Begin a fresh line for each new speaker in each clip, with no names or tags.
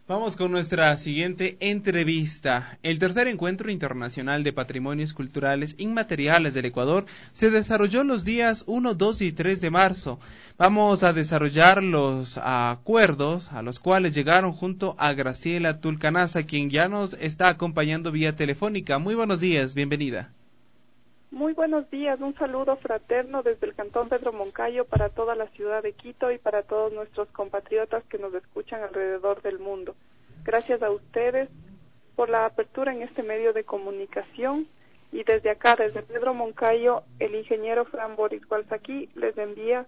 Vamos con nuestra siguiente entrevista. El tercer encuentro internacional de patrimonios culturales inmateriales del Ecuador se desarrolló los días 1, 2 y 3 de marzo. Vamos a desarrollar los acuerdos a los cuales llegaron junto a Graciela Tulcanaza, quien ya nos está acompañando vía telefónica. Muy buenos días, bienvenida.
Muy buenos días, un saludo fraterno desde el Cantón Pedro Moncayo para toda la ciudad de Quito y para todos nuestros compatriotas que nos escuchan alrededor del mundo. Gracias a ustedes por la apertura en este medio de comunicación y desde acá, desde Pedro Moncayo, el ingeniero Fran Boris Balzaquí les envía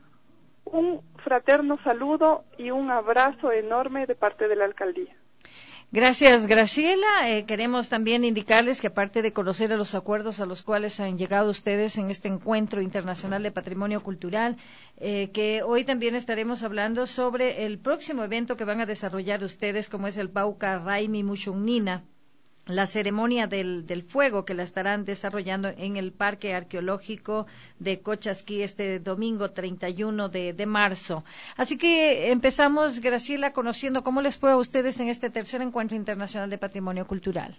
un fraterno saludo y un abrazo enorme de parte de la alcaldía.
Gracias, Graciela. Queremos también indicarles que aparte de conocer los acuerdos a los cuales han llegado ustedes en este encuentro internacional de patrimonio cultural, que hoy también estaremos hablando sobre el próximo evento que van a desarrollar ustedes, como es el Pauca Raimi Mushungnina, la ceremonia del fuego que la estarán desarrollando en el Parque Arqueológico de Cochasquí este domingo 31 de marzo. Así que empezamos, Graciela, conociendo cómo les fue a ustedes en este tercer encuentro internacional de patrimonio cultural.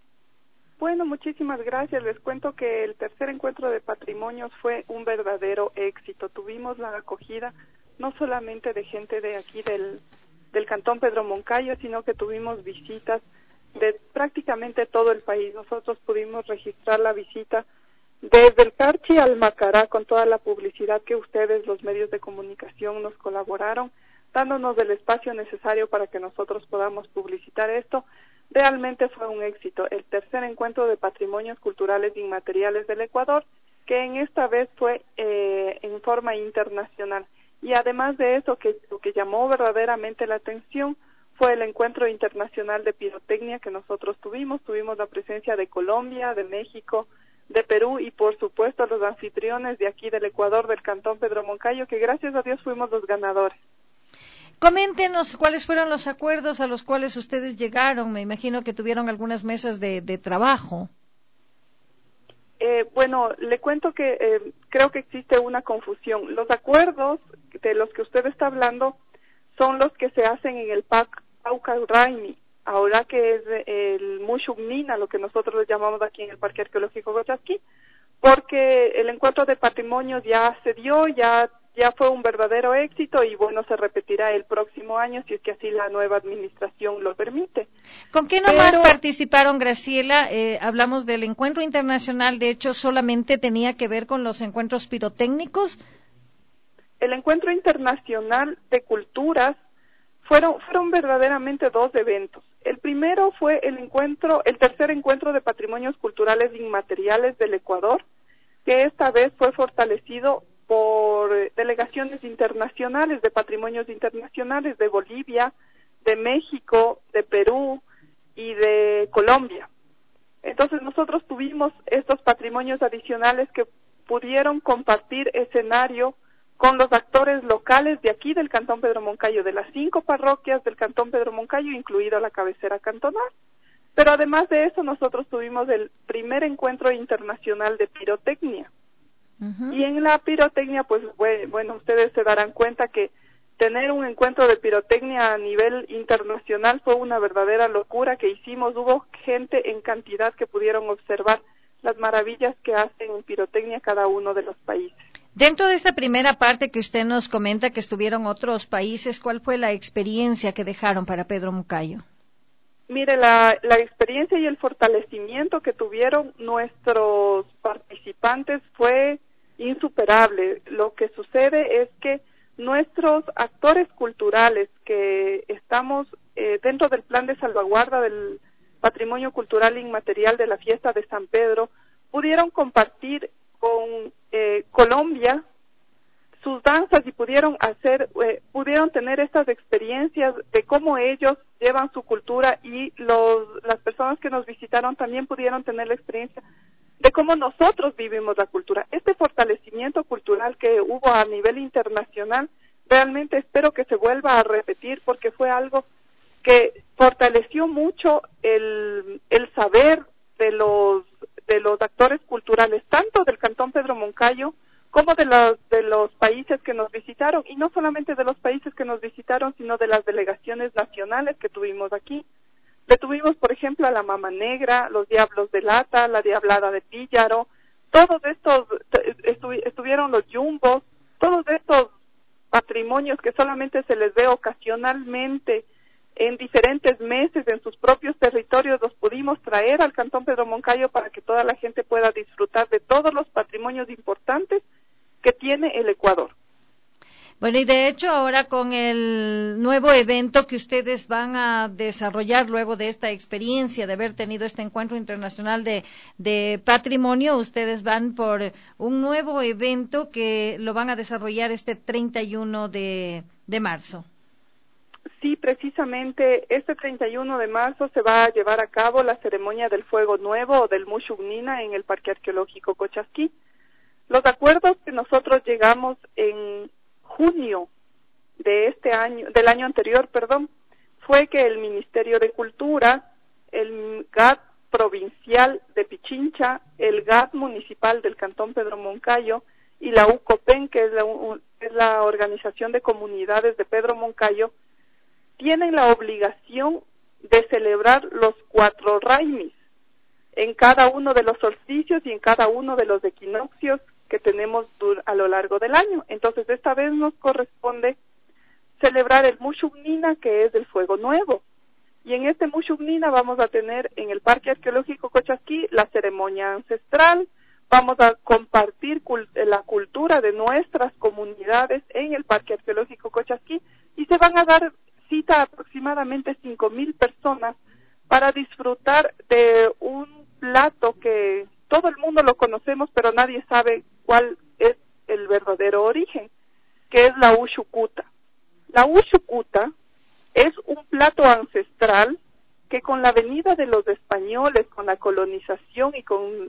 Bueno, muchísimas gracias. Les cuento que el tercer encuentro de patrimonios fue un verdadero éxito. Tuvimos la acogida no solamente de gente de aquí del Cantón Pedro Moncayo, sino que tuvimos visitas de prácticamente todo el país. Nosotros pudimos registrar la visita desde el Carchi al Macará con toda la publicidad que ustedes, los medios de comunicación, nos colaboraron, dándonos el espacio necesario para que nosotros podamos publicitar esto. Realmente fue un éxito. El tercer encuentro de patrimonios culturales inmateriales del Ecuador, que en esta vez fue en forma internacional. Y además de eso, lo que llamó verdaderamente la atención fue el encuentro internacional de pirotecnia que nosotros tuvimos. Tuvimos la presencia de Colombia, de México, de Perú y por supuesto los anfitriones de aquí del Ecuador, del Cantón Pedro Moncayo, que gracias a Dios fuimos los ganadores.
Coméntenos cuáles fueron los acuerdos a los cuales ustedes llegaron. Me imagino que tuvieron algunas mesas de trabajo.
Bueno, le cuento que creo que existe una confusión. Los acuerdos de los que usted está hablando son los que se hacen en el Pauca Raimi, ahora que es el Mushungnina, lo que nosotros le llamamos aquí en el Parque Arqueológico Cochasquí, porque el encuentro de patrimonios ya se dio, ya fue un verdadero éxito y bueno, se repetirá el próximo año si es que así la nueva administración lo permite.
¿Con qué nomás participaron, Graciela? Hablamos del encuentro internacional, de hecho solamente tenía que ver con los encuentros pirotécnicos.
El encuentro internacional de culturas fueron verdaderamente dos eventos. El primero fue el tercer encuentro de patrimonios culturales inmateriales del Ecuador, que esta vez fue fortalecido por delegaciones internacionales de patrimonios internacionales de Bolivia, de México, de Perú y de Colombia. Entonces nosotros tuvimos estos patrimonios adicionales que pudieron compartir escenario con los actores locales de aquí del Cantón Pedro Moncayo, de las 5 parroquias del Cantón Pedro Moncayo, incluida la cabecera cantonal. Pero además de eso, nosotros tuvimos el primer encuentro internacional de pirotecnia. Y en la pirotecnia, pues bueno, ustedes se darán cuenta que tener un encuentro de pirotecnia a nivel internacional fue una verdadera locura que hicimos. Hubo gente en cantidad que pudieron observar las maravillas que hacen en pirotecnia cada uno de los países.
Dentro de esta primera parte que usted nos comenta que estuvieron otros países, ¿cuál fue la experiencia que dejaron para Pedro Moncayo?
Mire, la experiencia y el fortalecimiento que tuvieron nuestros participantes fue insuperable. Lo que sucede es que nuestros actores culturales que estamos dentro del plan de salvaguarda del patrimonio cultural inmaterial de la fiesta de San Pedro pudieron compartir con Colombia sus danzas y pudieron tener estas experiencias de cómo ellos llevan su cultura y las personas que nos visitaron también pudieron tener la experiencia de cómo nosotros vivimos la cultura. Este fortalecimiento cultural que hubo a nivel internacional, realmente espero que se vuelva a repetir porque fue algo que fortaleció mucho el saber de los actores culturales, tanto del Cantón Pedro Moncayo como de los países que nos visitaron, y no solamente de los países que nos visitaron, sino de las delegaciones nacionales que tuvimos aquí. Tuvimos, por ejemplo, a la Mama Negra, los Diablos de Lata, la Diablada de Píllaro, todos estos, estuvieron los Yumbos, todos estos patrimonios que solamente se les ve ocasionalmente en diferentes meses en sus propios territorios, los pudimos traer al Cantón Pedro Moncayo para que toda la gente pueda disfrutar de todos los patrimonios importantes que tiene el Ecuador.
Bueno, y de hecho ahora con el nuevo evento que ustedes van a desarrollar luego de esta experiencia de haber tenido este encuentro internacional de patrimonio, ustedes van por un nuevo evento que lo van a desarrollar este 31 de marzo.
Sí, precisamente este 31 de marzo se va a llevar a cabo la ceremonia del Fuego Nuevo o del Mushugnina en el Parque Arqueológico Cochasquí. Los acuerdos que nosotros llegamos en junio de este año, del año anterior, fue que el Ministerio de Cultura, el GAT provincial de Pichincha, el GAT municipal del Cantón Pedro Moncayo y la UCOPEN, que es la Organización de Comunidades de Pedro Moncayo, tienen la obligación de celebrar los 4 raimis en cada uno de los solsticios y en cada uno de los equinoccios que tenemos a lo largo del año. Entonces, esta vez nos corresponde celebrar el Mushugnina, que es el Fuego Nuevo. Y en este Mushugnina vamos a tener en el Parque Arqueológico Cochasquí la ceremonia ancestral, vamos a compartir la cultura de nuestras comunidades en el Parque Arqueológico Cochasquí y se van a dar cita aproximadamente 5,000 personas para disfrutar de un plato que todo el mundo lo conocemos, pero nadie sabe cuál es el verdadero origen, que es la Uchucuta. La Uchucuta es un plato ancestral que con la venida de los españoles, con la colonización y con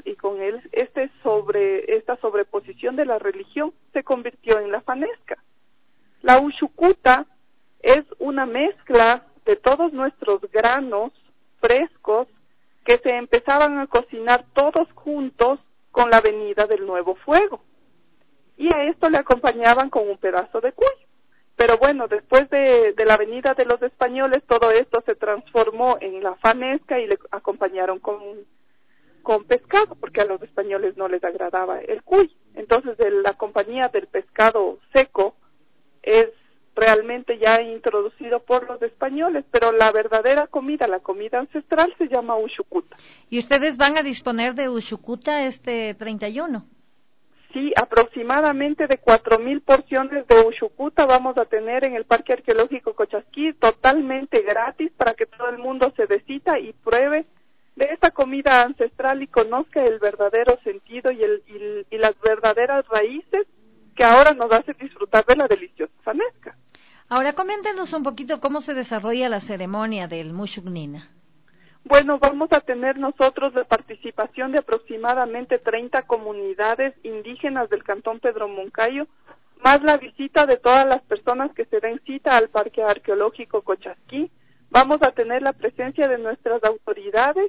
esta sobreposición de la religión, se convirtió en la fanesca. La Uchucuta es una mezcla de todos nuestros granos frescos que se empezaban a cocinar todos juntos con la venida del nuevo fuego. Y a esto le acompañaban con un pedazo de cuy. Pero bueno, después de la venida de los españoles, todo esto se transformó en la fanesca y le acompañaron con pescado, porque a los españoles no les agradaba el cuy. Entonces, la compañía del pescado seco es realmente ya introducido por los españoles, pero la verdadera comida, la comida ancestral, se llama Uchucuta.
¿Y ustedes van a disponer de Uchucuta este 31?
Sí, aproximadamente de 4,000 porciones de Uchucuta vamos a tener en el Parque Arqueológico Cochasquí, totalmente gratis, para que todo el mundo se descita y pruebe de esta comida ancestral y conozca el verdadero sentido y las verdaderas raíces que ahora nos hace disfrutar de la deliciosa fanesca.
Ahora, coméntenos un poquito cómo se desarrolla la ceremonia del Mushugnina.
Bueno, vamos a tener nosotros la participación de aproximadamente 30 comunidades indígenas del Cantón Pedro Moncayo, más la visita de todas las personas que se den cita al Parque Arqueológico Cochasquí. Vamos a tener la presencia de nuestras autoridades.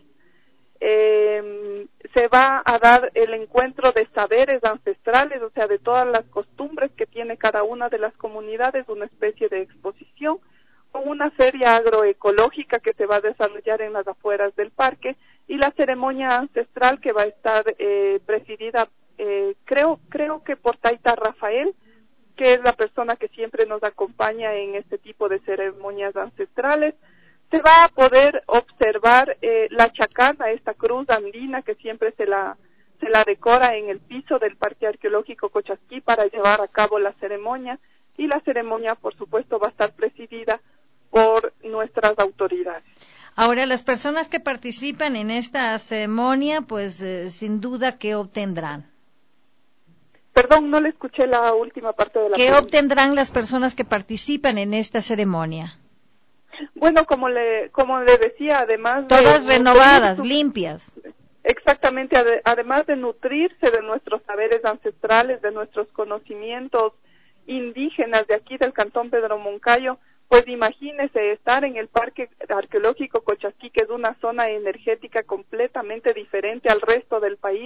Se va a dar el encuentro de saberes ancestrales, o sea, de todas las costumbres que tiene cada una de las comunidades, una especie de exposición, con una feria agroecológica que se va a desarrollar en las afueras del parque, y la ceremonia ancestral que va a estar presidida, creo que por Taita Rafael, que es la persona que siempre nos acompaña en este tipo de ceremonias ancestrales. Se va a poder observar la chacana, esta cruz andina que siempre se la decora en el piso del Parque Arqueológico Cochasquí para llevar a cabo la ceremonia, y la ceremonia, por supuesto, va a estar presidida por nuestras autoridades.
Ahora, las personas que participan en esta ceremonia, pues sin duda, ¿qué obtendrán?
Perdón, no le escuché la última parte de la pregunta.
¿Qué obtendrán las personas que participan en esta ceremonia?
Bueno, como le decía, además
todas renovadas, limpias.
Exactamente, además de nutrirse de nuestros saberes ancestrales, de nuestros conocimientos indígenas de aquí del Cantón Pedro Moncayo, pues imagínese estar en el Parque Arqueológico Cochasquí, que es una zona energética completamente diferente al resto del país,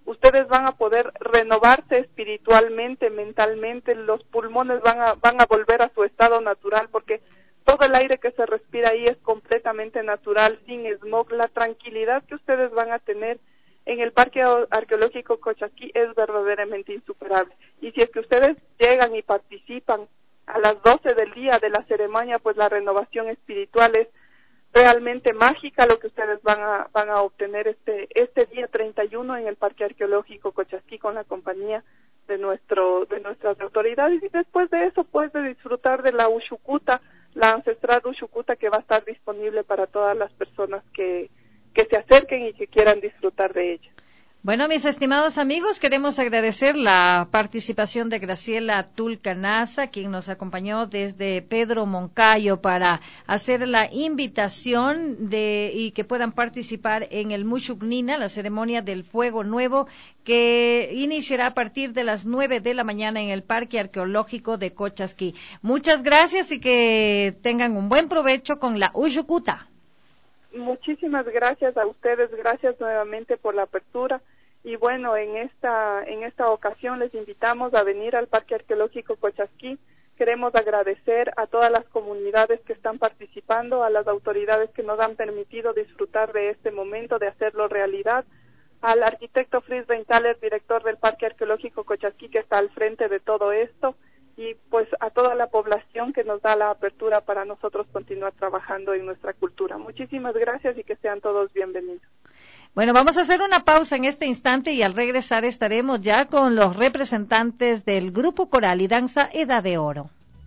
ustedes van a poder renovarse espiritualmente, mentalmente, los pulmones van a volver a su estado natural, porque todo el aire que se respira ahí es completamente natural, sin smog. La tranquilidad que ustedes van a tener en el Parque Arqueológico Cochasquí es verdaderamente insuperable. Y si es que ustedes llegan y participan a las 12 del día de la ceremonia, pues la renovación espiritual es realmente mágica lo que ustedes van a obtener este día 31 en el Parque Arqueológico Cochasquí con la compañía de nuestras autoridades. Y después de eso, pues, de disfrutar de la Uxucuta, la ancestral Uxucuta, que va a estar disponible para todas las personas que se acerquen y que quieran disfrutar de ella.
Bueno, mis estimados amigos, queremos agradecer la participación de Graciela Tulcanaza, quien nos acompañó desde Pedro Moncayo para hacer la invitación y que puedan participar en el Muxucnina, la ceremonia del Fuego Nuevo, que iniciará a partir de las 9 de la mañana en el Parque Arqueológico de Cochasquí. Muchas gracias y que tengan un buen provecho con la Uxucuta.
Muchísimas gracias a ustedes, gracias nuevamente por la apertura. Y bueno, en esta ocasión les invitamos a venir al Parque Arqueológico Cochasquí. Queremos agradecer a todas las comunidades que están participando, a las autoridades que nos han permitido disfrutar de este momento, de hacerlo realidad, al arquitecto Fritz Reintaler, director del Parque Arqueológico Cochasquí, que está al frente de todo esto, y pues a toda la población que nos da la apertura para nosotros continuar trabajando en nuestra cultura. Muchísimas gracias y que sean todos bienvenidos.
Bueno, vamos a hacer una pausa en este instante y al regresar estaremos ya con los representantes del Grupo Coral y Danza Edad de Oro.